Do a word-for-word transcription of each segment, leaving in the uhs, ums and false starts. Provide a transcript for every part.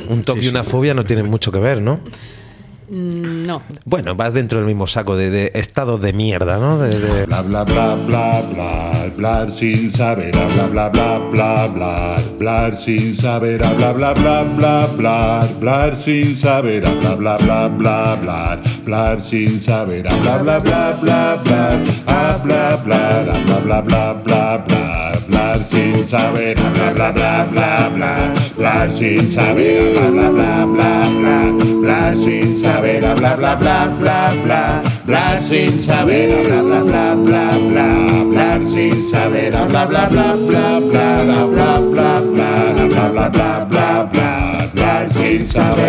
Un toque y una fobia no tienen mucho que ver, ¿no? No. Bueno, vas dentro del mismo saco de, de estados de mierda, ¿no? De, de... Bla bla bla bla bla, hablar sin saber, bla bla bla bla bla, hablar sin saber, bla bla bla bla bla, hablar sin saber, bla bla bla bla bla, hablar sin saber, bla bla bla bla bla, bla bla bla bla bla bla bla, hablar sin saber, bla bla bla bla bla, hablar sin saber, bla bla bla bla bla, hablar sin saber. Bla bla bla bla bla bla, hablar sin saber, bla bla bla bla bla, hablar sin saber, bla bla bla bla bla, bla bla bla bla, bla bla bla bla bla, hablar sin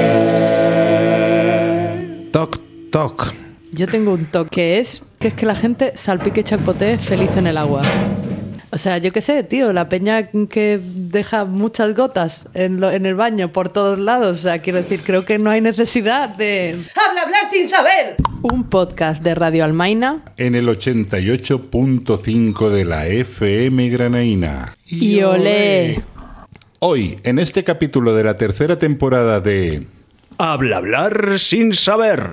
saber. Toc, toc. Yo tengo un toque que es que es que la gente salpique y chapotee feliz en el agua. O sea, yo qué sé, tío, la peña que deja muchas gotas en, lo, en el baño por todos lados. O sea, quiero decir, creo que no hay necesidad de... ¡Habla, hablar sin saber! Un podcast de Radio Almaina. En el ochenta y ocho punto cinco de la F M granaína. Y olé. Hoy, en este capítulo de la tercera temporada de... Habla, hablar sin saber.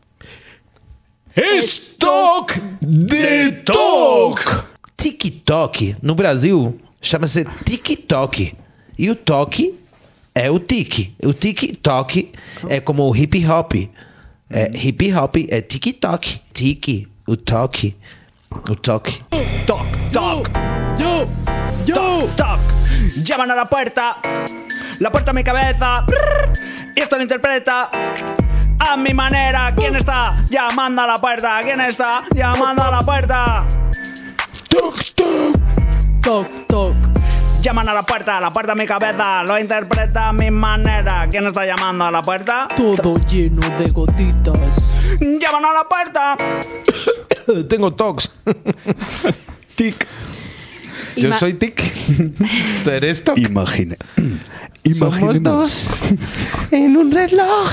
¡Stock de Talk! TikTok. No Brasil, chama-se TikTok. E o toque é o tique. O TikTok é como o hip hop. É, hip hop é TikTok. Tiki, o toque. O toque. Toc, toc. Yo, yo. Toc, toc. Llaman a la puerta. La puerta a mi cabeza. Y esto lo interpreta a mi manera. ¿Quién está llamando a la puerta? ¿Quién está llamando a la puerta? Toc, toc. Toc, toc. Llaman a la puerta, la puerta a mi cabeza, lo interpreta a mi manera. ¿Quién está llamando a la puerta? Todo lleno de gotitas. Llaman a la puerta. Tengo tocs. Tic. Yo Ima- soy tic. ¿Tú eres toc? Imagine. Somos dos en un reloj.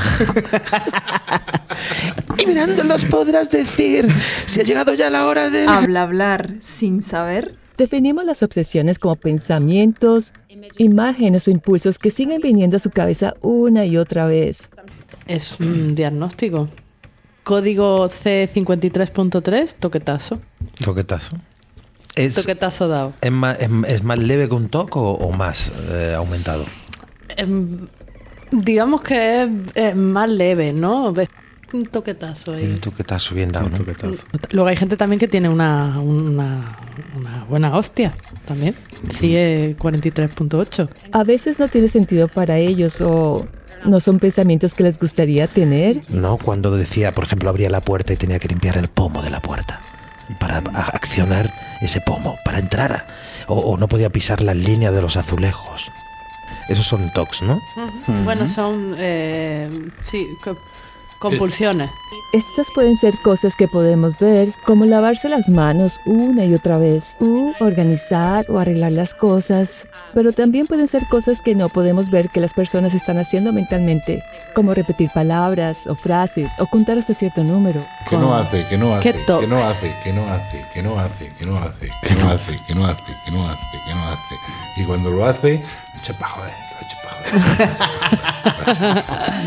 Y mirándolos podrás decir si ha llegado ya la hora de... Habla, hablar sin saber. Definimos las obsesiones como pensamientos, imágenes o impulsos que siguen viniendo a su cabeza una y otra vez. Es un diagnóstico. Código C cincuenta y tres punto tres, toquetazo. Toquetazo. ¿Es, Toquetazo dado. ¿es, más, es, es más leve que un toc o, o más eh, aumentado? Em, digamos que es, es más leve, ¿no? Ves un toquetazo ahí. Un toquetazo bien dado, ¿no? Luego hay gente también que tiene una, una, una buena hostia también. C I E cuarenta y tres punto ocho. A veces no tiene sentido para ellos o no son pensamientos que les gustaría tener. No, cuando decía, por ejemplo, abría la puerta y tenía que limpiar el pomo de la puerta para a- accionar ese pomo, para entrar a- o, o no podía pisar las líneas de los azulejos. Esos son tocs, ¿no? Uh-huh. Bueno, son eh, sí, co- compulsiones. Estas pueden ser cosas que podemos ver, como lavarse las manos una y otra vez, u organizar o arreglar las cosas. Pero también pueden ser cosas que no podemos ver que las personas están haciendo mentalmente, como repetir palabras o frases o contar hasta cierto número. Que no hace, que no hace, ¿Qué que no tocs? hace, que no hace, que no hace, que no hace, que no hace, que no hace, que no hace, que no hace. Y cuando lo hace, echa pa' joder, echa pa' joder.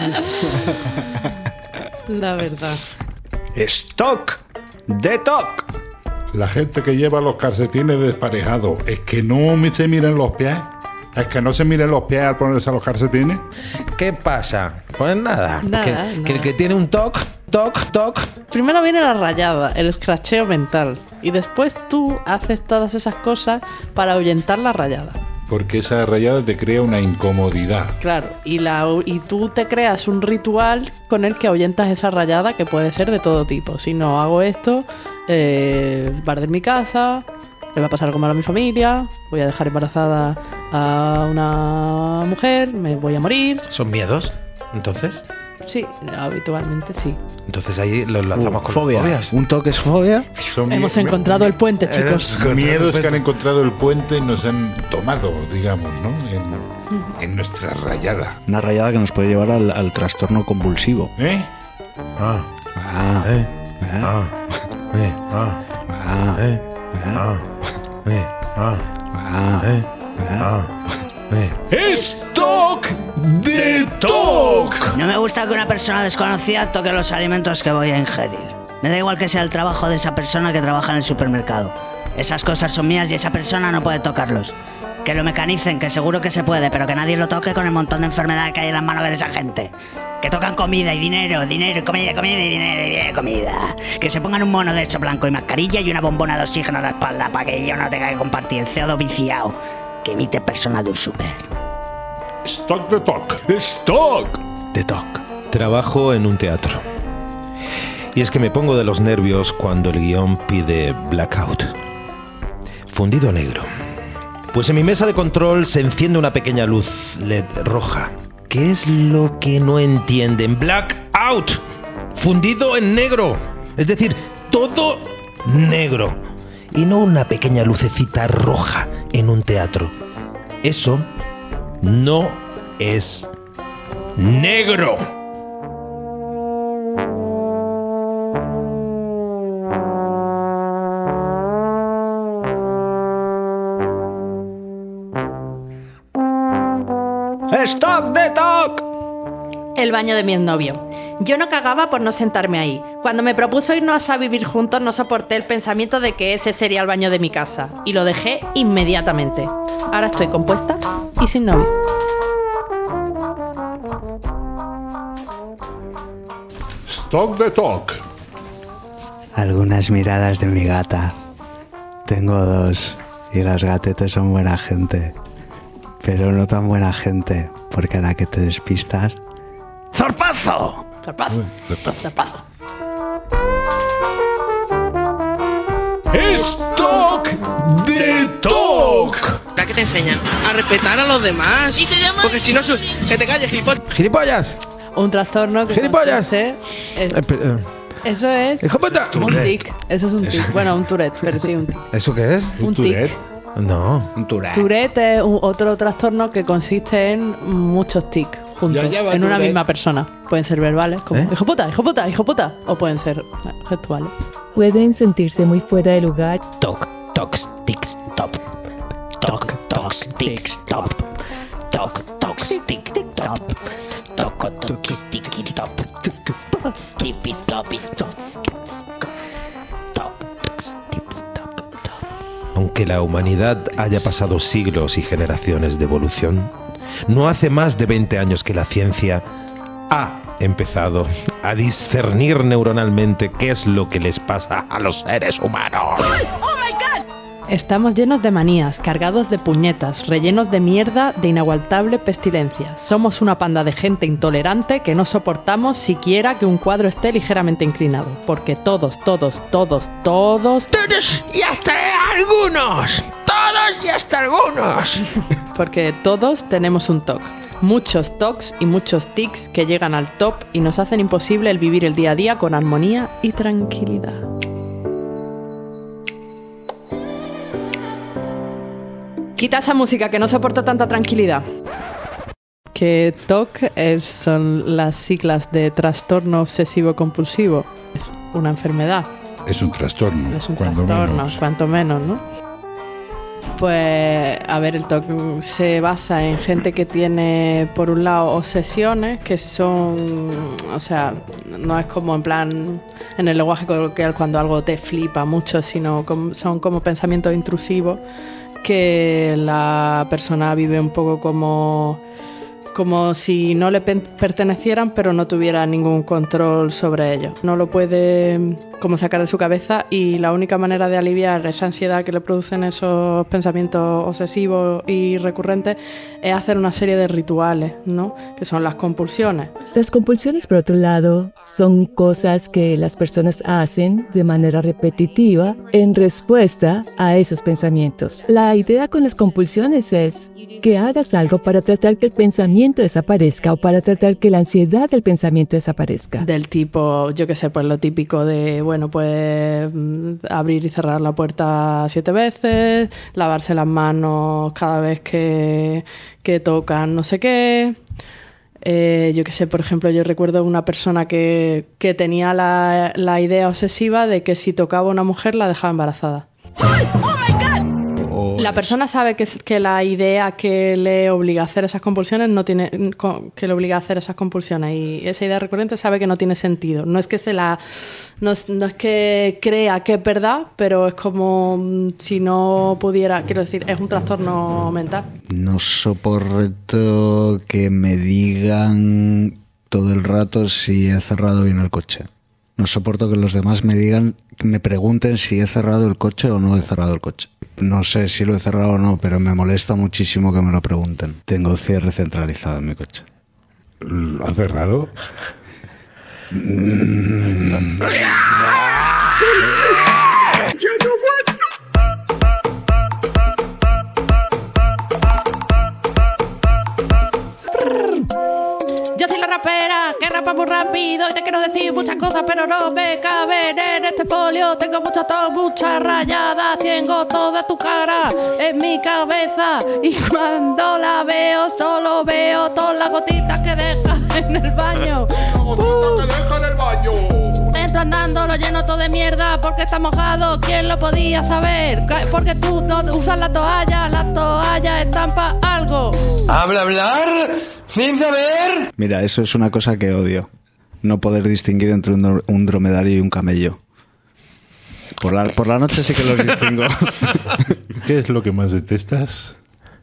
La verdad. Stock de toc. La gente que lleva los calcetines desparejados, es que no me se miran los pies. Es que no se miran los pies al ponerse los calcetines. ¿Qué pasa? Pues nada. Nada, que, nada. que el que tiene un toc, toc, toc. Primero viene la rayada, el escracheo mental. Y después tú haces todas esas cosas para ahuyentar la rayada. Porque esa rayada te crea una incomodidad. Claro, y, la, y tú te creas un ritual con el que ahuyentas esa rayada que puede ser de todo tipo. Si no hago esto, eh, va a arder mi casa, le va a pasar algo malo a mi familia, voy a dejar embarazada a una mujer, me voy a morir. ¿Son miedos? Entonces, Sí, habitualmente sí. entonces ahí lo enlazamos con Fobia. las fobias. Un toque es fobia. Son Hemos mi- encontrado el puente, chicos. Son miedos que han encontrado el puente y nos han tomado, digamos, ¿no? En, en nuestra rayada. Una rayada que nos puede llevar al, al trastorno convulsivo. ¿Eh? Ah, Ah, eh, ah, ah, eh, ah, ah, eh, ah, ah, eh, ah, ah, eh, ah. ah, eh. ¡Stock Stock de Talk. No me gusta que una persona desconocida toque los alimentos que voy a ingerir. Me da igual que sea el trabajo de esa persona que trabaja en el supermercado. Esas cosas son mías y esa persona no puede tocarlos. Que lo mecanicen, que seguro que se puede, pero que nadie lo toque con el montón de enfermedades que hay en las manos de esa gente. Que tocan comida y dinero, dinero y comida, comida y dinero y dinero y comida. Que se pongan un mono de eso blanco y mascarilla y una bombona de oxígeno a la espalda para que yo no tenga que compartir el C O dos viciado que emite personal de un super. Stock de Talk. ¡Stock! de Talk. Trabajo en un teatro. Y es que me pongo de los nervios cuando el guión pide blackout. Fundido negro. Pues en mi mesa de control se enciende una pequeña luz L E D roja. ¿Qué es lo que no entienden? Blackout. Fundido en negro. Es decir, todo negro. Y no una pequeña lucecita roja en un teatro. Eso no es negro. ¡Stock de Talk! El baño de mi exnovio. Yo no cagaba por no sentarme ahí. Cuando me propuso irnos a vivir juntos no soporté el pensamiento de que ese sería el baño de mi casa. Y lo dejé inmediatamente. Ahora estoy compuesta y sin novio. Stock de Talk. Algunas miradas de mi gata. Tengo dos y las gatetes son buena gente. Pero no tan buena gente, porque a la que te despistas... ¡Zorpazo! Zarpazo. Zarpazo. Stock de Talk. ¿A qué te enseñan? A respetar a los demás. ¿Y se llama? Porque si no, su... que te calles, gilipollas. ¡Gilipollas! Un trastorno que ¡Gilipollas! consiste en- Eh, pero, eh, Eso es ¡hijo puta! un tic. Eso es un tic. Bueno, un Tourette, pero sí un tic. ¿Eso qué es? Un Tourette. tic. No. Un Tourette. Tourette es un- otro trastorno que consiste en muchos tics juntos, Ya lleva en una Tourette. misma persona. Pueden ser verbales, como ¿Eh? hijo puta, hijo puta, hijo puta, o pueden ser eh, gestuales. Pueden sentirse muy fuera de lugar. Toc, tocs, tics, top. Toc, tocs, tics, top. Toc, tocs, tic, top. Toc, tocs, tiki, top. Tipi, topi, top. Toc, tocs, tips, top. Aunque la humanidad haya pasado siglos y generaciones de evolución, no hace más de veinte años que la ciencia ha empezado a discernir neuronalmente qué es lo que les pasa a los seres humanos. Estamos llenos de manías, cargados de puñetas, rellenos de mierda, de inaguantable pestilencia. Somos una panda de gente intolerante que no soportamos siquiera que un cuadro esté ligeramente inclinado. Porque todos, todos, todos, todos... Todos y hasta algunos. Todos y hasta algunos. Porque todos tenemos un toc. Muchos tocs y muchos tics que llegan al top y nos hacen imposible el vivir el día a día con armonía y tranquilidad. Quita esa música que no soporto tanta tranquilidad. Que T O C es, son las siglas de trastorno obsesivo compulsivo. Es una enfermedad. Es un trastorno. Es un cuando trastorno, menos. cuanto menos, ¿no? Pues, a ver, el T O C se basa en gente que tiene, por un lado, obsesiones que son, o sea, no es como en plan, en el lenguaje coloquial cuando algo te flipa mucho, sino como, son como pensamientos intrusivos que la persona vive un poco como, como si no le pen- pertenecieran, pero no tuviera ningún control sobre ellos. No lo puede como sacar de su cabeza y la única manera de aliviar esa ansiedad que le producen esos pensamientos obsesivos y recurrentes es hacer una serie de rituales, ¿no? Que son las compulsiones. Las compulsiones, por otro lado, son cosas que las personas hacen de manera repetitiva en respuesta a esos pensamientos. La idea con las compulsiones es que hagas algo para tratar que el pensamiento desaparezca o para tratar que la ansiedad del pensamiento desaparezca. Del tipo, yo qué sé, pues lo típico de, bueno, pues mm, abrir y cerrar la puerta siete veces, lavarse las manos cada vez que, que tocan no sé qué. Eh, yo qué sé, por ejemplo, yo recuerdo una persona que, que tenía la, la idea obsesiva de que si tocaba a una mujer la dejaba embarazada. La persona sabe que, que la idea que le obliga a hacer esas compulsiones no tiene que le obliga a hacer esas compulsiones y esa idea recurrente sabe que no tiene sentido. No es que se la no es, no es que crea que es verdad, pero es como si no pudiera, quiero decir, es un trastorno mental. No soporto que me digan todo el rato si he cerrado bien el coche. No soporto que los demás me digan, me pregunten si he cerrado el coche o no he cerrado el coche. No sé si lo he cerrado o no, pero me molesta muchísimo que me lo pregunten. Tengo cierre centralizado en mi coche. ¿Lo ha cerrado? Mm. Yo soy la rapera, que rapa muy rápido y te quiero decir muchas cosas, pero no me caben en este folio. Tengo muchas tos, muchas rayadas, tengo toda tu cara en mi cabeza y cuando la veo solo veo todas las gotitas que deja en el baño. ¡Gotita que deja en el baño! Entro andando, lo lleno todo de mierda porque está mojado. ¿Quién lo podía saber? Porque tú no usas la toalla, la toalla estampa algo. ¿Habla hablar? ¿Sin saber? Mira, eso es una cosa que odio. No poder distinguir entre un, un dromedario y un camello. Por la, por la noche sí que los distingo. ¿Qué es lo que más detestas?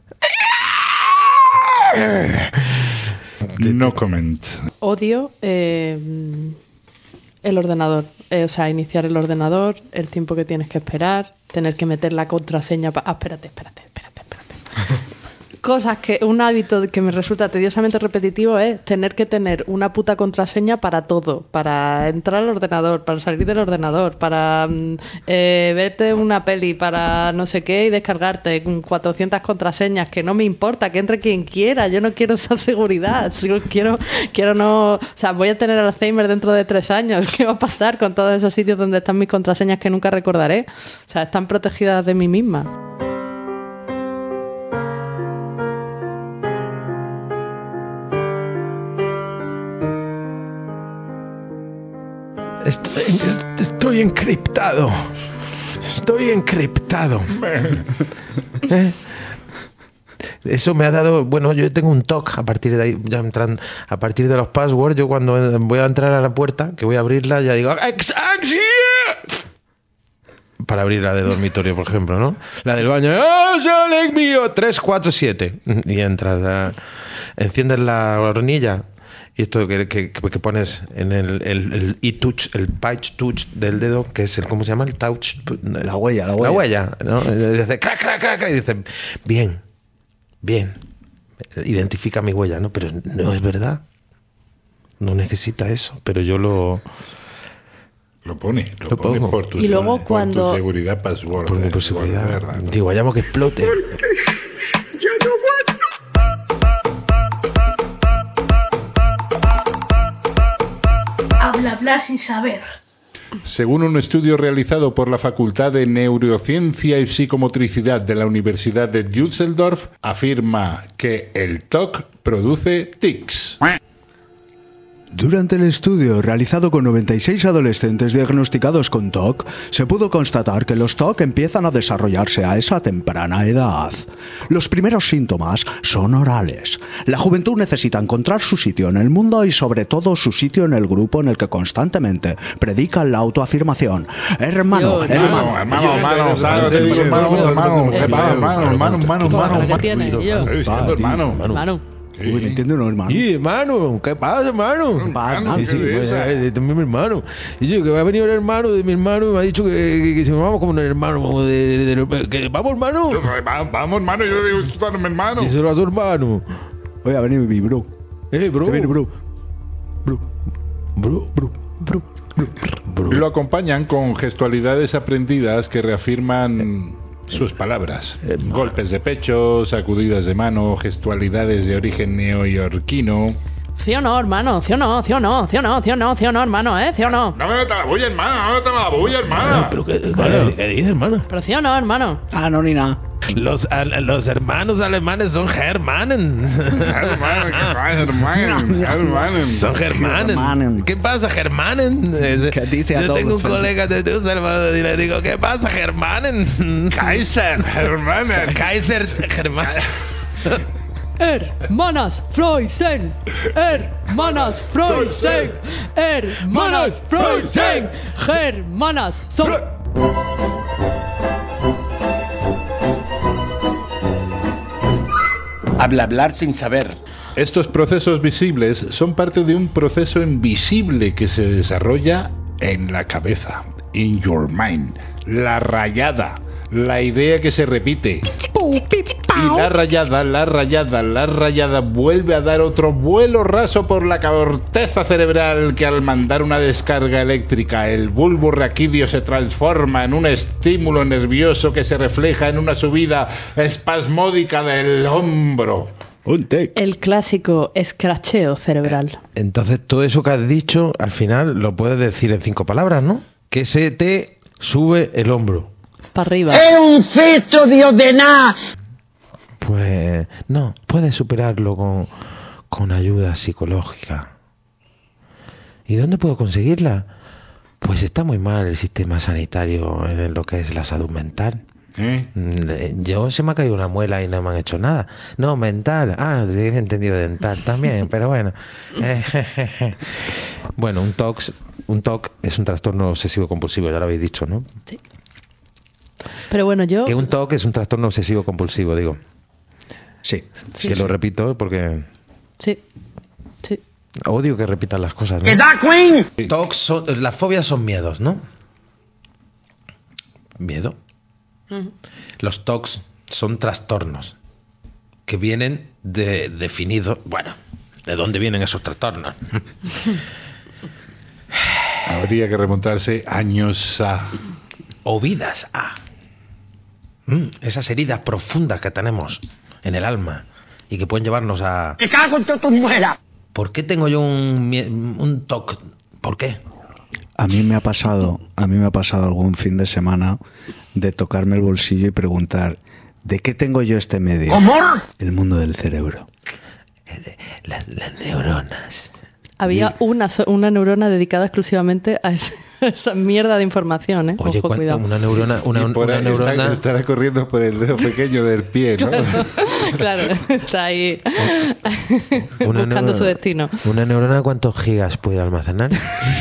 No comment. Odio eh, el ordenador. Eh, o sea, iniciar el ordenador, el tiempo que tienes que esperar, tener que meter la contraseña. Pa- ah, espérate, espérate, espérate, espérate. Cosas que, un hábito que me resulta tediosamente repetitivo es tener que tener una puta contraseña para todo. Para entrar al ordenador, para salir del ordenador, para eh, verte una peli, para no sé qué y descargarte con cuatrocientas contraseñas, que no me importa, que entre quien quiera. Yo no quiero esa seguridad. Quiero, quiero no... O sea, voy a tener Alzheimer dentro de tres años. ¿Qué va a pasar con todos esos sitios donde están mis contraseñas que nunca recordaré? O sea, están protegidas de mí misma. Estoy, estoy encriptado. Estoy encriptado. ¿Eh? Eso me ha dado... Bueno, yo tengo un toque a partir de ahí, ya entran, a partir de los passwords. Yo cuando voy a entrar a la puerta, que voy a abrirla, ya digo... Para abrir la de dormitorio, por ejemplo, ¿no? La del baño. ¡Oh, Sonic mío! tres, cuatro, siete. Y entras. A, enciendes la hornilla. Y esto que, que, que pones en el, el, el e-touch, el page touch del dedo, que es el, ¿cómo se llama? El touch. La huella, la huella. La huella, ¿no? Dice, crac, crac, crac, crac, y dice, bien, bien. Identifica mi huella, ¿no? Pero no es verdad. No necesita eso, pero yo lo... Lo pone, lo, lo pone pongo. por tu, y luego por cuando... tu seguridad password. Por mi eh, seguridad. verdad, ¿no? Digo, vayamos que explote. Ya no aguanto. Habla, hablar sin saber. Según un estudio realizado por la Facultad de Neurociencia y Psicomotricidad de la Universidad de Düsseldorf, afirma que el T O C produce tics. Durante el estudio realizado con noventa y seis adolescentes diagnosticados con T O C, se pudo constatar que los T O C empiezan a desarrollarse a esa temprana edad. Los primeros síntomas son orales. La juventud necesita encontrar su sitio en el mundo y sobre todo su sitio en el grupo en el que constantemente predican la autoafirmación. Hermano, Dios, hermano, hermano, hermano, hermano, hermano, hermano, hermano, hermano, ¿Qué tiene? Y yo, Estoy diciendo hermano. hermano. Uy, no entiendo, no, hermano. Sí, hermano, ¿qué pasa, hermano? Hermano, Sí, sí, ¿qué pues, es? eh, también mi hermano. Y yo, que ha venido el hermano de mi hermano y me ha dicho que, que, que si vamos como un hermano de, de, de- que vamos, hermano. Vamos, hermano, yo digo, esto es mi hermano. Díselo a su hermano. Oye, ha venido mi bro. Eh, bro. ¿Qué viene, bro? Bro, bro, bro, bro. Lo acompañan con gestualidades aprendidas que reafirman sus palabras. Golpes de pecho, sacudidas de mano, gestualidades de origen neoyorquino. ¿Sí o no, hermano? ¿Sí o no? ¿Sí o no? ¿Sí o no? ¿Sí o no? ¿Sí o no, hermano? ¿Eh? ¿Sí o no? No me metas la bulla, hermana, no me metas la bulla, hermana. Pero, ¿qué, qué, qué dices, hermano? ¿Pero sí o no, hermano? Ah, no, ni nada. Los, a, los hermanos alemanes son Germanen. Son Germanen. ¿Qué pasa, Germanen? ¿Qué dice Yo Adolfo? tengo un colega de Düsseldorf y le digo, ¿qué pasa, Germanen? Kaiser, Germanen. Kaiser, Germanen. Hermanas Freusen, hermanas Freusen, hermanas Freusen, hermanas son. Habla hablar sin saber. Estos procesos visibles son parte de un proceso invisible que se desarrolla en la cabeza, in your mind, la rayada, la idea que se repite. Y la rayada, la rayada, la rayada vuelve a dar otro vuelo raso por la corteza cerebral que al mandar una descarga eléctrica el bulbo raquídeo se transforma en un estímulo nervioso que se refleja en una subida espasmódica del hombro. Un tic. El clásico escracheo cerebral. Entonces, todo eso que has dicho, al final lo puedes decir en cinco palabras, ¿no? Que se te sube el hombro. Para arriba. ¡Es un cesto de ordenar! Pues no, puedes superarlo con, con ayuda psicológica. ¿Y dónde puedo conseguirla? Pues está muy mal el sistema sanitario en lo que es la salud mental. ¿Eh? Yo se me ha caído una muela y no me han hecho nada. No, mental. Ah, bien entendido dental también, pero bueno. Bueno, un T O C, un T O C es un trastorno obsesivo compulsivo, ya lo habéis dicho, ¿no? Sí. Pero bueno, yo... Que un T O C es un trastorno obsesivo compulsivo, digo. Sí. Sí, que sí. Lo repito porque... Sí, sí. Odio que repitan las cosas, ¿no? ¡Que da, Queen! T O C son, las fobias son miedos, ¿no? Miedo. Uh-huh. Los T O C son trastornos que vienen de definidos... Bueno, ¿de dónde vienen esos trastornos? Habría que remontarse años a... O vidas a... Mm, esas heridas profundas que tenemos en el alma y que pueden llevarnos a... ¡Me cago en tu muela! ¿Por qué tengo yo un, un T O C? ¿Por qué? A mí me ha pasado, a mí me ha pasado algún fin de semana de tocarme el bolsillo y preguntar, ¿de qué tengo yo este medio? ¿Cómo? El mundo del cerebro. Las, las neuronas. Había una, una neurona dedicada exclusivamente a, ese, a esa mierda de información, ¿eh? Oye, Ojo, cuidado. Una neurona, una, y por una ahí neurona... Está, estará corriendo por el dedo pequeño del pie, ¿no? Claro, claro, está ahí una buscando neurona, su destino. ¿Una neurona cuántos gigas puede almacenar?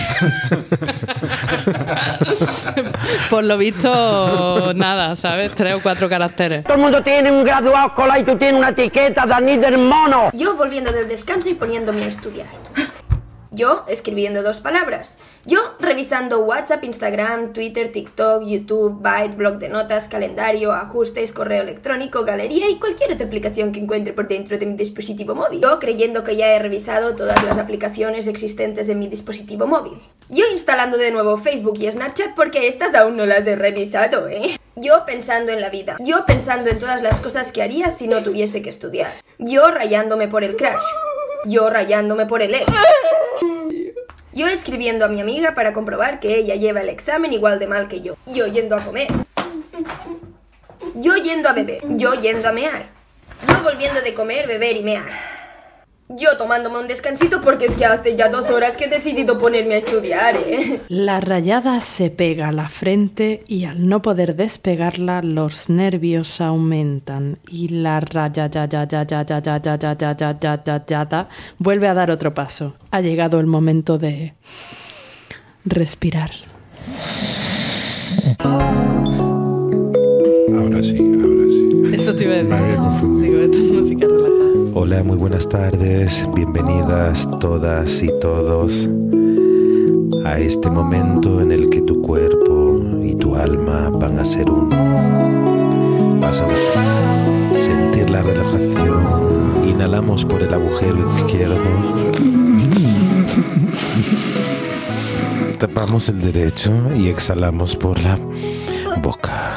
Por lo visto, nada, ¿sabes? Tres o cuatro caracteres. Todo el mundo tiene un graduado escolar y tú tienes una etiqueta, Dani del mono. Yo volviendo del descanso y poniéndome a estudiar. Yo escribiendo dos palabras. Yo revisando WhatsApp, Instagram, Twitter, TikTok, YouTube, Byte, blog de notas, calendario, ajustes, correo electrónico, galería y cualquier otra aplicación que encuentre por dentro de mi dispositivo móvil. Yo creyendo que ya he revisado todas las aplicaciones existentes en mi dispositivo móvil. Yo instalando de nuevo Facebook y Snapchat porque estas aún no las he revisado, ¿eh? Yo pensando en la vida. Yo pensando en todas las cosas que haría si no tuviese que estudiar. Yo rayándome por el crash. Yo rayándome por el ex. Yo escribiendo a mi amiga para comprobar que ella lleva el examen igual de mal que yo. Yo yendo a comer. Yo yendo a beber. Yo yendo a mear. Yo volviendo de comer, beber y mear. Yo tomándome un descansito porque es que hace ya dos horas que he decidido ponerme a estudiar, ¿eh? La rayada se pega a la frente y al no poder despegarla los nervios aumentan y la rayada vuelve a dar otro paso. Ha llegado el momento de respirar. Ahora sí, ahora sí. Eso te iba a decir. Me había confundido. Digo, esto es música relajada. Hola, muy buenas tardes, bienvenidas todas y todos a este momento en el que tu cuerpo y tu alma van a ser uno. Vas a sentir la relajación. Inhalamos por el agujero izquierdo. Tapamos el derecho y exhalamos por la boca.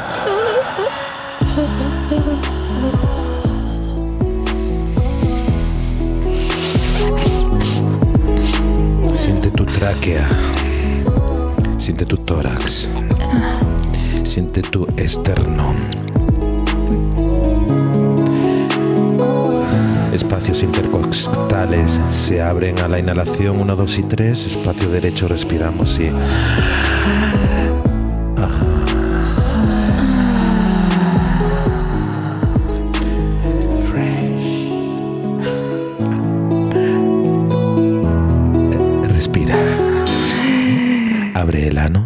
Siente tu tráquea, siente tu tórax, siente tu esternón. Espacios intercostales se abren a la inhalación. Uno, dos y tres. Espacio derecho, respiramos y... Respira. Abre el ano.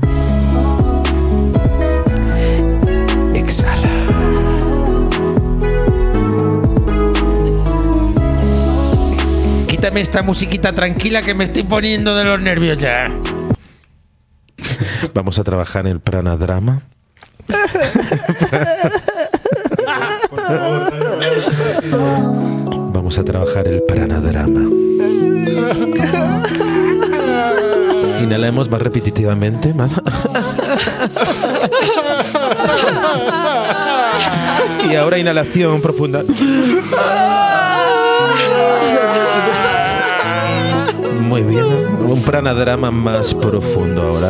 Exhala. Quítame esta musiquita tranquila que me estoy poniendo de los nervios ya. Vamos a trabajar en el pranadrama. Vamos a trabajar el pranadrama. Inhalemos más repetitivamente, más. Y ahora inhalación profunda. Muy bien, un pranadrama más profundo ahora.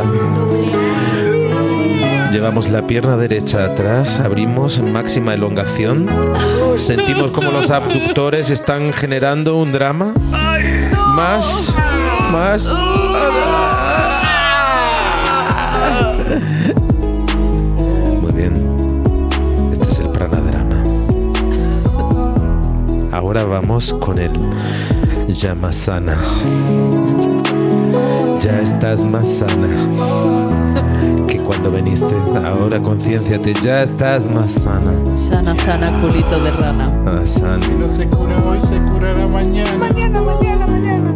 Llevamos la pierna derecha atrás, abrimos en máxima elongación. Sentimos como los abductores están generando un drama. Más, más. Muy bien. Este es el pranadrama. Ahora vamos con el Yamasana. Ya estás más sana que cuando viniste. Ahora concienciate, ya estás más sana. Sana, sana, culito de rana. Ah, sana. Si no se cura hoy, se curará mañana. Mañana, mañana, mañana.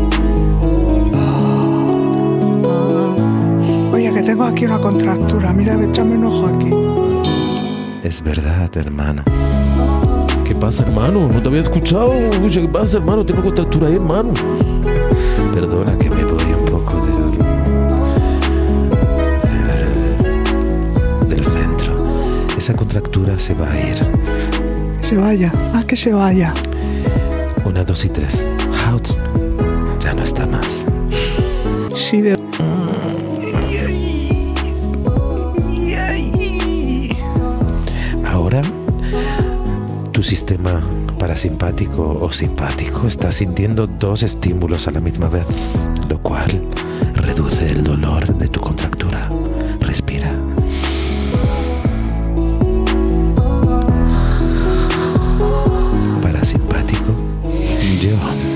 Oye, que tengo aquí una contractura. Mira, échame un ojo aquí. Es verdad, hermano. ¿Qué pasa, hermano? No te había escuchado. ¿Qué pasa, hermano? Tengo contractura ahí, hermano. Perdona que me voy un poco del, del centro. Esa contractura se va a ir. Que se vaya. Ah, que se vaya. Una, dos y tres. House ya no está más. Sí, de... Ahora, tu sistema parasimpático o simpático está sintiendo dos estímulos a la misma vez, lo cual reduce el dolor de tu contractura. Respira. Parasimpático, yo.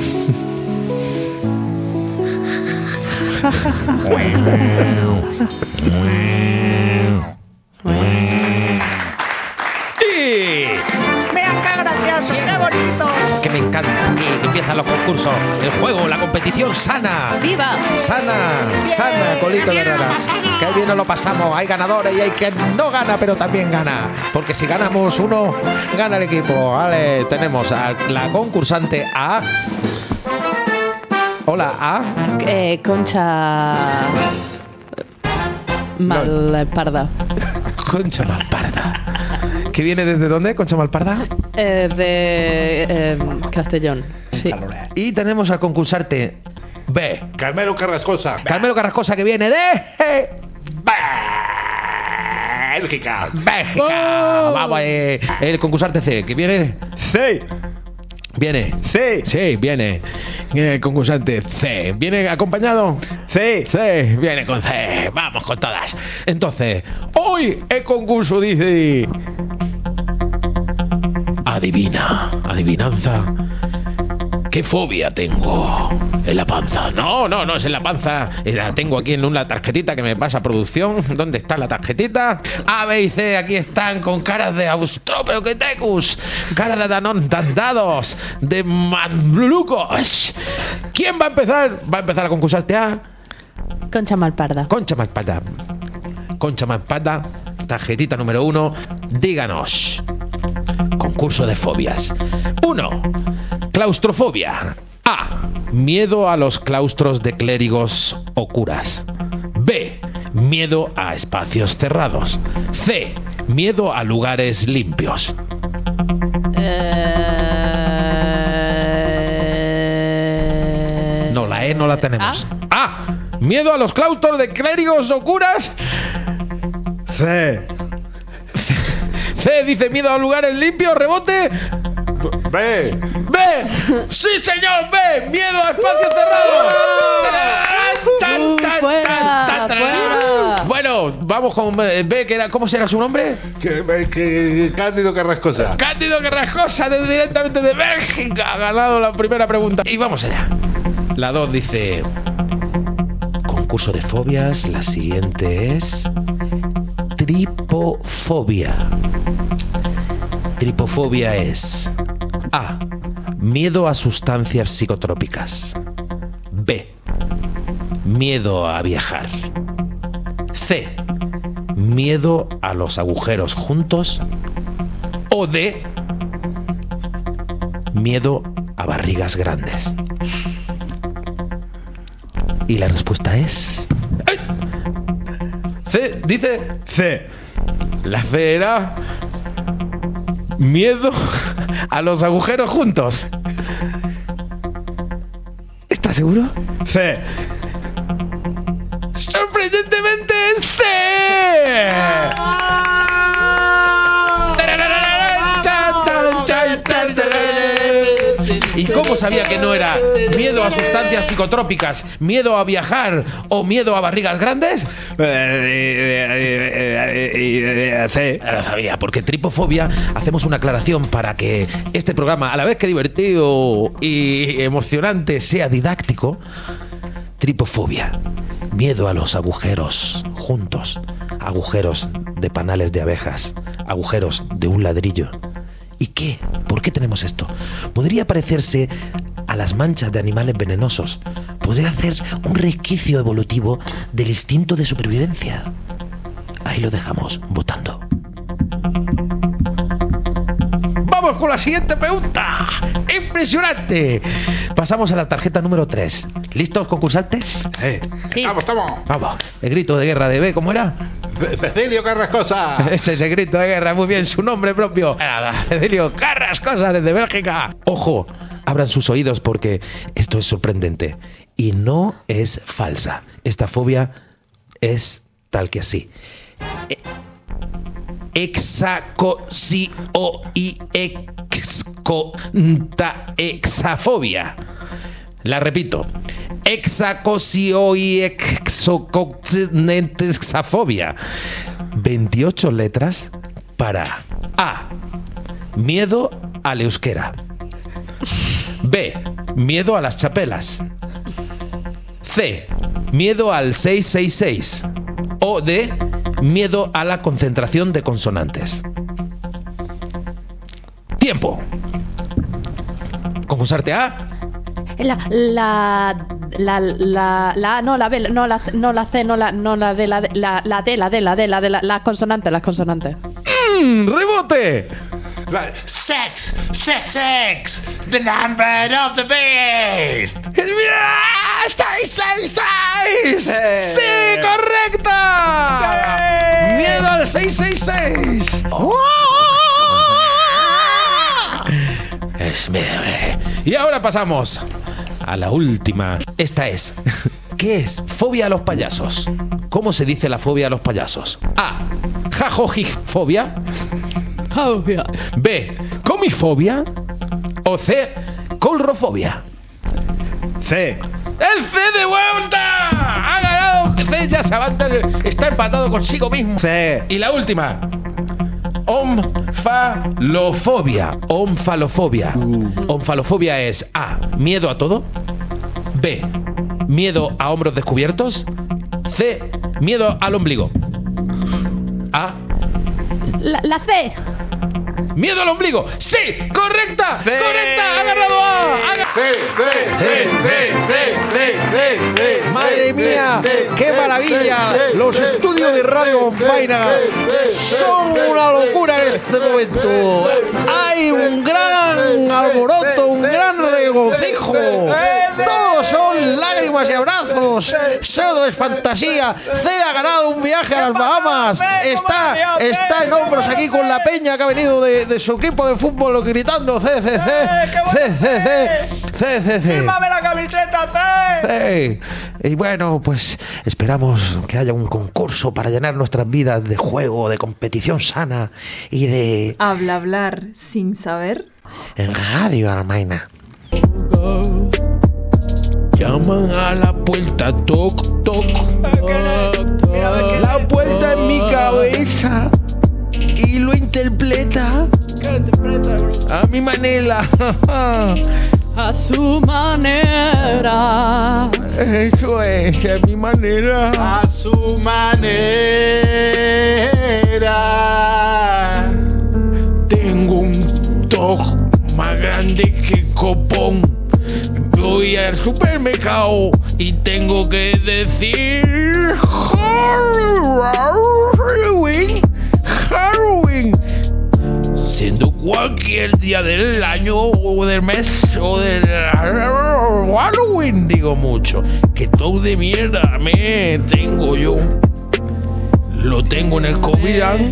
¡Qué bonito! Que me encanta aquí, que empiezan los concursos, el juego, la competición sana. ¡Viva! Sana, sana, colito de rana. Que bien nos lo pasamos. Hay ganadores y hay quien no gana, pero también gana. Porque si ganamos uno, gana el equipo. Vale, tenemos a la concursante A. Hola, A. Eh, Concha... Malparda. Concha Malparda. ¿Que viene desde dónde, Concha Malparda? Eh, de eh, Castellón. Sí. Y tenemos al concursante B. Carmelo Carrascosa. Carmelo Carrascosa, que viene de... Bélgica. Bélgica. Oh. Vamos, eh, el concursante C, que viene... C. Viene. C. Sí, viene. El concursante C. ¿Viene acompañado? C. C. Viene con C. Vamos con todas. Entonces, hoy el concurso dice... Adivina, adivinanza. ¿Qué fobia tengo en la panza? No, no, no es en la panza. La tengo aquí en una tarjetita que me pasa producción. ¿Dónde está la tarjetita? A, B y C aquí están con caras de Australopithecus, caras de Danontandados, de Manlucos. ¿Quién va a empezar? Va a empezar a concursarte a... Concha Malparda. Concha Malparda. Concha Malparda, tarjetita número uno. Díganos. Concurso de fobias. Uno. Claustrofobia. A. Miedo a los claustros de clérigos o curas. B. Miedo a espacios cerrados. C. Miedo a lugares limpios. Eh... No, la E no la tenemos. A. A. Miedo a los claustros de clérigos o curas. C. C dice miedo a lugares limpios. Rebote. B. B B. Sí, señor, B. Miedo a espacio cerrado. Uh, fuera, fuera. Bueno, vamos con B, que era, ¿cómo será su nombre? Que, que, Cándido Carrascosa. Cándido Carrascosa, desde, directamente de Bélgica. Ha ganado la primera pregunta. Y vamos allá. La dos dice... Concurso de fobias. La siguiente es... Tripofobia. Tripofobia es... A. Miedo a sustancias psicotrópicas. B. Miedo a viajar. C. Miedo a los agujeros juntos. O D. Miedo a barrigas grandes. Y la respuesta es... ¡Ay! C. Dice C. La C era... Miedo a los agujeros juntos. ¿Estás seguro? C. ¡Sorprendentemente es C! ¿Y cómo sabía que no era miedo a sustancias psicotrópicas, miedo a viajar o miedo a barrigas grandes? Sí, lo sabía, porque tripofobia, hacemos una aclaración para que este programa, a la vez que divertido y emocionante, sea didáctico. Tripofobia, miedo a los agujeros juntos, agujeros de panales de abejas, agujeros de un ladrillo. ¿Y qué? ¿Por qué tenemos esto? Podría parecerse a las manchas de animales venenosos. Podría ser un resquicio evolutivo del instinto de supervivencia. Ahí lo dejamos, votando. ¡Vamos con la siguiente pregunta! ¡Impresionante! Pasamos a la tarjeta número tres. ¿Listos, concursantes? Sí. Sí. Vamos, estamos. Vamos. El grito de guerra de B, ¿cómo era? Cecilio Carrascosa. Ese es el grito de guerra, muy bien, su nombre propio. Cecilio Carrascosa, desde Bélgica. Ojo, abran sus oídos porque esto es sorprendente. Y no es falsa. Esta fobia es tal que así. E- Exacosio y exconta exafobia. La repito. Exacosio y exafobia. veintiocho letras para A. Miedo al euskera. B. Miedo a las chapelas. C. Miedo al seiscientos sesenta y seis. O D. Miedo a la concentración de consonantes. Tiempo. Concursarte A. La, la, la, la, la, no, la B, no, la, no, la C, no, la, no, la D, la, D, la, la D, la D, la D, la D, la, las consonantes, las consonantes. Mm, ¡Rebote! La- Sex, sex, sex, the number of the beast. ¡Es seis seis seis! ¡Sí, correcta! ¡Miedo al seiscientos sesenta y seis! Es miedo. Y ahora pasamos a la última. Esta es. ¿Qué es fobia a los payasos? ¿Cómo se dice la fobia a los payasos? A. Jajojifobia. B. Comifobia. O C. Colrofobia. C. ¡El C de vuelta! ¡Ha ganado! El C ya se avanza, está empatado consigo mismo. C. Y la última. Omfalofobia. Omfalofobia. Omfalofobia es A. Miedo a todo. B. Miedo a hombros descubiertos. C. Miedo al ombligo. A. La, la C. ¡Miedo al ombligo! ¡Sí! ¡Correcta! C. ¡Correcta! ¡Ha ganado A! ¡Ha ganado! C, C, C, C, C, C, C. ¡Madre mía! ¡Qué maravilla! Los estudios de Radio Paina son una locura en este momento. Hay un gran alboroto, un gran regocijo. Todos son lágrimas y abrazos. Todo es fantasía. C ha ganado un viaje a las Bahamas. Está, está en hombros aquí con la peña que ha venido de, de su equipo de fútbol gritando C, C, C, C, C, C, C, C, C. ¡Fírmame la camiseta, C! Hey, y bueno, pues esperamos que haya un concurso para llenar nuestras vidas de juego, de competición sana y de... Habla hablar sin saber. En Radio Almaina. Llaman a la puerta, toc, toc. La puerta en mi cabeza y lo interpreta a mi manera. A su manera. Eso es, a mi manera. A su manera. Tengo un toc más grande que copón. Voy al supermercado y tengo que decir Halloween, Halloween. Siendo cualquier día del año o del mes o del Halloween, digo mucho. Que todo de mierda me tengo yo. Lo tengo en el Covirán,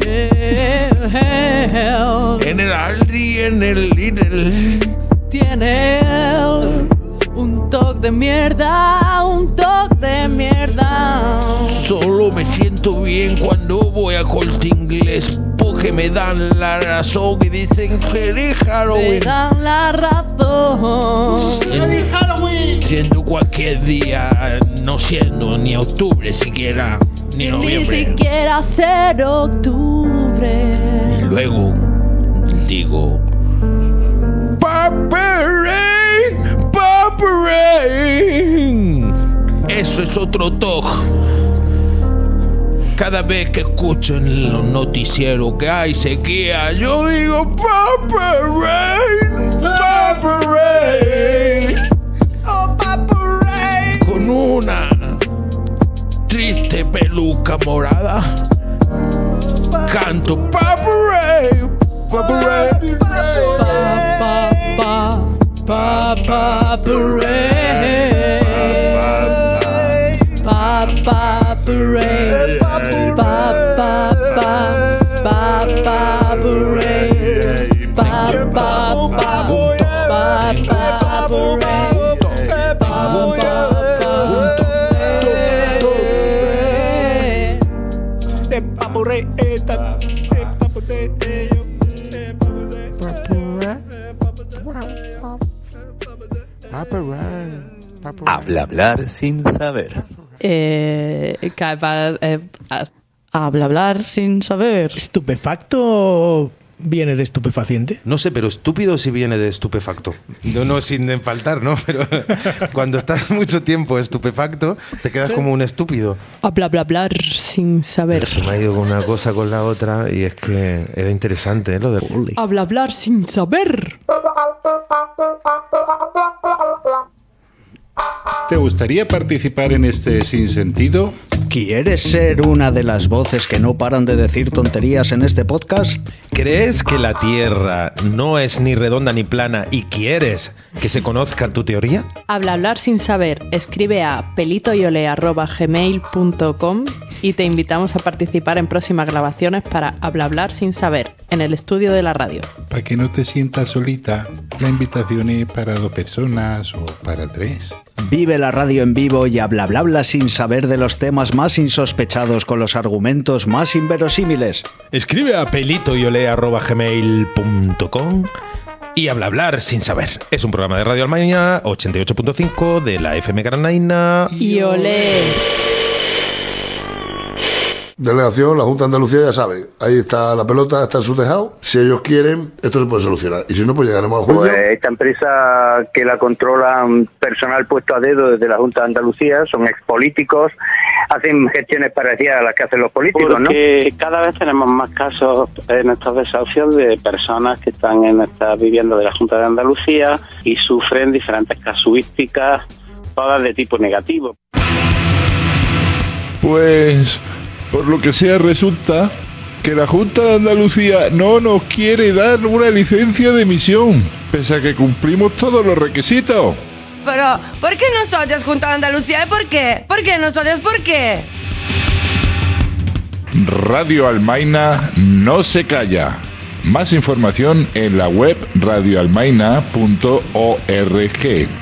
en el Aldi, en el Lidl. Tiene él un toque de mierda, un toque de mierda. Solo me siento bien cuando voy a Corte Inglés, porque me dan la razón y dicen feliz Halloween. Me dan la razón. ¡Feliz Halloween! Siendo cualquier día, no siendo ni octubre siquiera, ni noviembre. Ni siquiera ser octubre. Y luego digo Purple Rain, Purple Rain. Eso es otro toque. Cada vez que escucho en los noticieros que hay sequía, yo digo Purple Rain, Purple Rain, oh Purple Rain. Con una triste peluca morada, canto Purple Rain, Purple Rain. Pa, pa, pa, parade. Pa, pa, parade. Pa, pa, pa, pa, pa, parade. Pa, pa, pa, pa, pa, parade. Pa, Habla hablar sin saber. Eh, eh, habla hablar sin saber. ¿Estupefacto viene de estupefaciente? No sé, pero estúpido sí viene de estupefacto. No, no sin faltar, ¿no? Pero cuando estás mucho tiempo estupefacto, te quedas como un estúpido. Habla habla hablar sin saber. Se me ha ido con una cosa con la otra y es que era interesante, ¿eh? Lo de bullying. Habla hablar sin saber. ¿Te gustaría participar en este sinsentido? ¿Quieres ser una de las voces que no paran de decir tonterías en este podcast? ¿Crees que la Tierra no es ni redonda ni plana y quieres que se conozca tu teoría? Habla hablar sin saber. Escribe a pelitoyole arroba gmail punto com y te invitamos a participar en próximas grabaciones para Habla hablar sin saber en el estudio de la radio. Para que no te sientas solita, la invitación es para dos personas o para tres. Vive la radio en vivo y habla bla bla sin saber de los temas más insospechados con los argumentos más inverosímiles. Escribe a pelitoyole arroba gmail punto com y habla hablar sin saber. Es un programa de Radio Almaina ochenta y ocho punto cinco de la F M Carnaína. Y olé. Delegación, la Junta de Andalucía ya sabe, ahí está la pelota, está en su tejado. Si ellos quieren, esto se puede solucionar. Y si no, pues llegaremos al juicio. Pues esta empresa que la controlan personal puesto a dedo desde la Junta de Andalucía, son expolíticos, hacen gestiones parecidas a las que hacen los políticos, ¿no? Porque cada vez tenemos más casos en estos desahucios de personas que están en estas viviendas de la Junta de Andalucía y sufren diferentes casuísticas, todas de tipo negativo. Pues, por lo que sea, resulta que la Junta de Andalucía no nos quiere dar una licencia de emisión, pese a que cumplimos todos los requisitos. Pero, ¿por qué nosotros, Junta de Andalucía? ¿Por qué? ¿Por qué nosotros? ¿Por qué? Radio Almaina no se calla. Más información en la web radio almaina punto org.